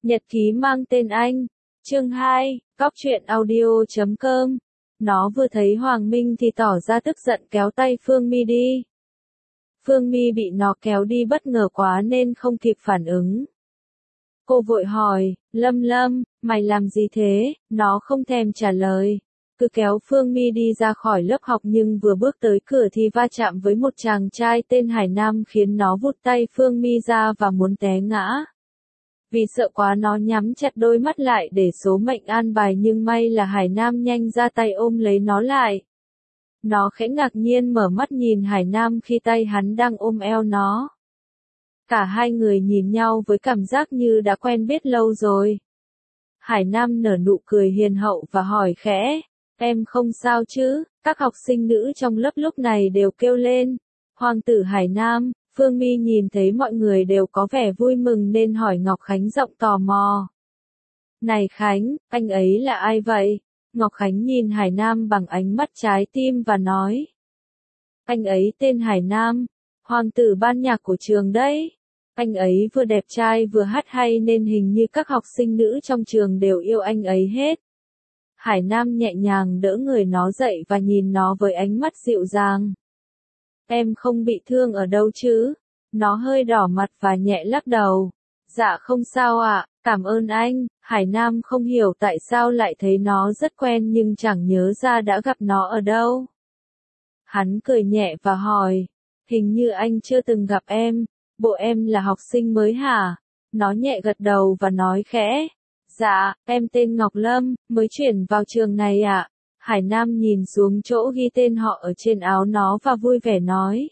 Nhật ký mang tên anh. Chương 2, Cóc truyện audio.com. Nó vừa thấy Hoàng Minh thì tỏ ra tức giận kéo tay Phương My đi. Phương My bị nó kéo đi bất ngờ quá nên không kịp phản ứng. Cô vội hỏi, Lâm Lâm, mày làm gì thế? Nó không thèm trả lời. Cứ kéo Phương My đi ra khỏi lớp học nhưng vừa bước tới cửa thì va chạm với một chàng trai tên Hải Nam khiến nó vụt tay Phương My ra và muốn té ngã. Vì sợ quá nó nhắm chặt đôi mắt lại để số mệnh an bài nhưng may là Hải Nam nhanh ra tay ôm lấy nó lại. Nó khẽ ngạc nhiên mở mắt nhìn Hải Nam khi tay hắn đang ôm eo nó. Cả hai người nhìn nhau với cảm giác như đã quen biết lâu rồi. Hải Nam nở nụ cười hiền hậu và hỏi khẽ, em không sao chứ? Các học sinh nữ trong lớp lúc này đều kêu lên. Hoàng tử Hải Nam. Phương My nhìn thấy mọi người đều có vẻ vui mừng nên hỏi Ngọc Khánh giọng tò mò. Này Khánh, anh ấy là ai vậy? Ngọc Khánh nhìn Hải Nam bằng ánh mắt trái tim và nói. Anh ấy tên Hải Nam, hoàng tử ban nhạc của trường đấy. Anh ấy vừa đẹp trai vừa hát hay nên hình như các học sinh nữ trong trường đều yêu anh ấy hết. Hải Nam nhẹ nhàng đỡ người nó dậy và nhìn nó với ánh mắt dịu dàng. Em không bị thương ở đâu chứ? Nó hơi đỏ mặt và nhẹ lắc đầu. Dạ không sao ạ, cảm ơn anh. Hải Nam không hiểu tại sao lại thấy nó rất quen nhưng chẳng nhớ ra đã gặp nó ở đâu. Hắn cười nhẹ và hỏi, hình như anh chưa từng gặp em, bộ em là học sinh mới hả? Nó nhẹ gật đầu và nói khẽ, dạ, em tên Ngọc Lâm, mới chuyển vào trường này ạ. Hải Nam nhìn xuống chỗ ghi tên họ ở trên áo nó và vui vẻ nói.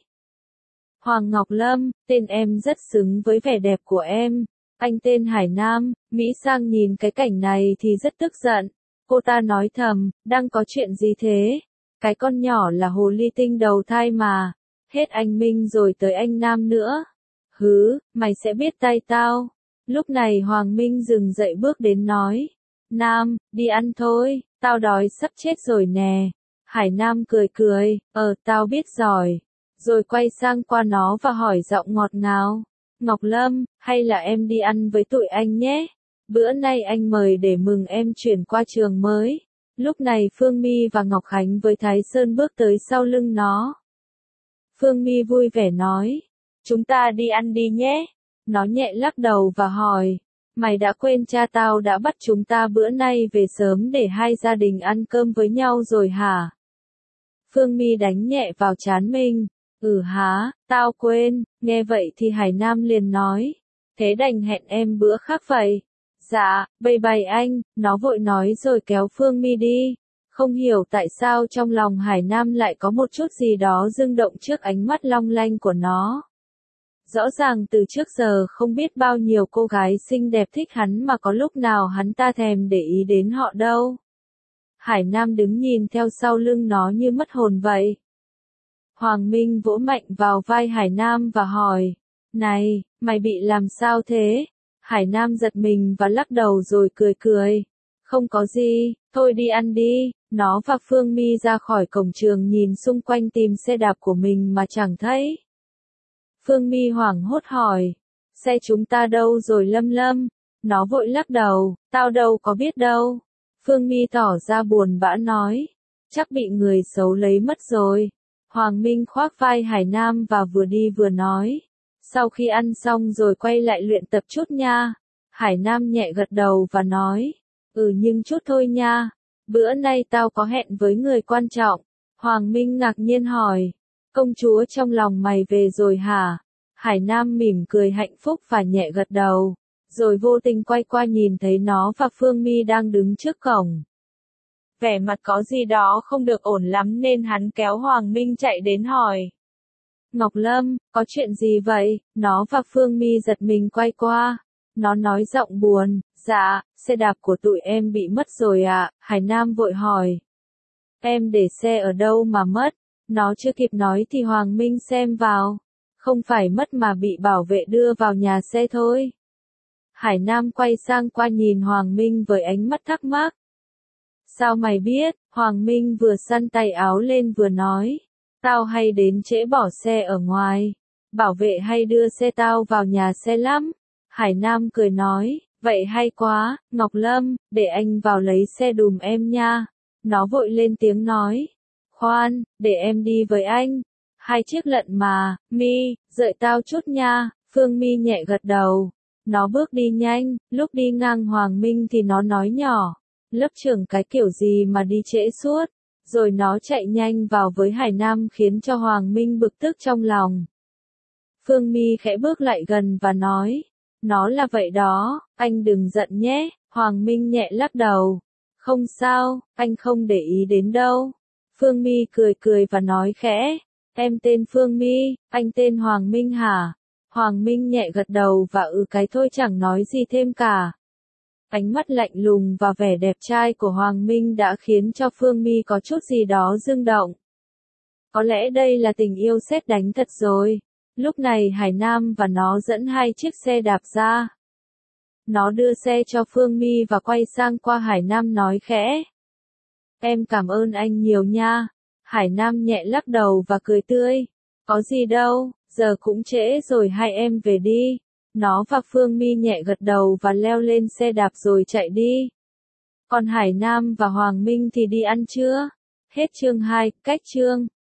Hoàng Ngọc Lâm, tên em rất xứng với vẻ đẹp của em. Anh tên Hải Nam. Mỹ Sang nhìn cái cảnh này thì rất tức giận. Cô ta nói thầm, đang có chuyện gì thế? Cái con nhỏ là hồ ly tinh đầu thai mà. Hết anh Minh rồi tới anh Nam nữa. Hứ, mày sẽ biết tay tao. Lúc này Hoàng Minh dừng dậy bước đến nói. Nam, đi ăn thôi. Tao đói sắp chết rồi nè. Hải Nam cười cười, tao biết rồi. Rồi quay sang qua nó và hỏi giọng ngọt ngào. Ngọc Lâm, hay là em đi ăn với tụi anh nhé? Bữa nay anh mời để mừng em chuyển qua trường mới. Lúc này Phương My và Ngọc Khánh với Thái Sơn bước tới sau lưng nó. Phương My vui vẻ nói. Chúng ta đi ăn đi nhé. Nó nhẹ lắc đầu và hỏi. Mày đã quên cha tao đã bắt chúng ta bữa nay về sớm để hai gia đình ăn cơm với nhau rồi hả? Phương My đánh nhẹ vào trán mình. Hả, tao quên. Nghe vậy thì Hải Nam liền nói. Thế đành hẹn em bữa khác vậy. Dạ, bye bye anh. Nó vội nói rồi kéo Phương My đi. Không hiểu tại sao trong lòng Hải Nam lại có một chút gì đó rung động trước ánh mắt long lanh của nó. Rõ ràng từ trước giờ không biết bao nhiêu cô gái xinh đẹp thích hắn mà có lúc nào hắn ta thèm để ý đến họ đâu. Hải Nam đứng nhìn theo sau lưng nó như mất hồn vậy. Hoàng Minh vỗ mạnh vào vai Hải Nam và hỏi, này, mày bị làm sao thế? Hải Nam giật mình và lắc đầu rồi cười cười. Không có gì, thôi đi ăn đi. Nó và Phương My ra khỏi cổng trường nhìn xung quanh tìm xe đạp của mình mà chẳng thấy. Phương My hoảng hốt hỏi, xe chúng ta đâu rồi Lâm Lâm? Nó vội lắc đầu, tao đâu có biết đâu. Phương My tỏ ra buồn bã nói, chắc bị người xấu lấy mất rồi. Hoàng Minh khoác vai Hải Nam và vừa đi vừa nói, sau khi ăn xong rồi quay lại luyện tập chút nha. Hải Nam nhẹ gật đầu và nói, nhưng chút thôi nha, bữa nay tao có hẹn với người quan trọng. Hoàng Minh ngạc nhiên hỏi, công chúa trong lòng mày về rồi hả? Hải Nam mỉm cười hạnh phúc và nhẹ gật đầu, rồi vô tình quay qua nhìn thấy nó và Phương My đang đứng trước cổng. Vẻ mặt có gì đó không được ổn lắm nên hắn kéo Hoàng Minh chạy đến hỏi. Ngọc Lâm, có chuyện gì vậy? Nó và Phương My giật mình quay qua. Nó nói giọng buồn, dạ, xe đạp của tụi em bị mất rồi ạ. Hải Nam vội hỏi. Em để xe ở đâu mà mất? Nó chưa kịp nói thì Hoàng Minh xem vào. Không phải mất mà bị bảo vệ đưa vào nhà xe thôi. Hải Nam quay sang qua nhìn Hoàng Minh với ánh mắt thắc mắc. Sao mày biết? Hoàng Minh vừa xăn tay áo lên vừa nói. Tao hay đến trễ bỏ xe ở ngoài. Bảo vệ hay đưa xe tao vào nhà xe lắm. Hải Nam cười nói, Vậy hay quá, Ngọc Lâm, để anh vào lấy xe đùm em nha. Nó vội lên tiếng nói. Khoan, để em đi với anh. 2 chiếc lận mà, Mi, đợi tao chút nha. Phương Mi nhẹ gật đầu. Nó bước đi nhanh, lúc đi ngang Hoàng Minh thì nó nói nhỏ. Lớp trưởng cái kiểu gì mà đi trễ suốt. Rồi nó chạy nhanh vào với Hải Nam khiến cho Hoàng Minh bực tức trong lòng. Phương Mi khẽ bước lại gần và nói. Nó là vậy đó, anh đừng giận nhé. Hoàng Minh nhẹ lắc đầu. Không sao, anh không để ý đến đâu. Phương Mi cười cười và nói khẽ. Em tên Phương Mi, anh tên Hoàng Minh hả? Hoàng Minh nhẹ gật đầu và cái thôi chẳng nói gì thêm cả. Ánh mắt lạnh lùng và vẻ đẹp trai của Hoàng Minh đã khiến cho Phương Mi có chút gì đó rung động. Có lẽ đây là tình yêu sét đánh thật rồi. Lúc này Hải Nam và nó dẫn 2 chiếc xe đạp ra. Nó đưa xe cho Phương Mi và quay sang qua Hải Nam nói khẽ. Em cảm ơn anh nhiều nha. Hải Nam nhẹ lắc đầu và cười tươi. Có gì đâu, giờ cũng trễ rồi, hai em về đi. Nó và Phương Mi nhẹ gật đầu và leo lên xe đạp rồi chạy đi. Còn Hải Nam và Hoàng Minh thì đi ăn trưa. Hết chương 2, cách chương.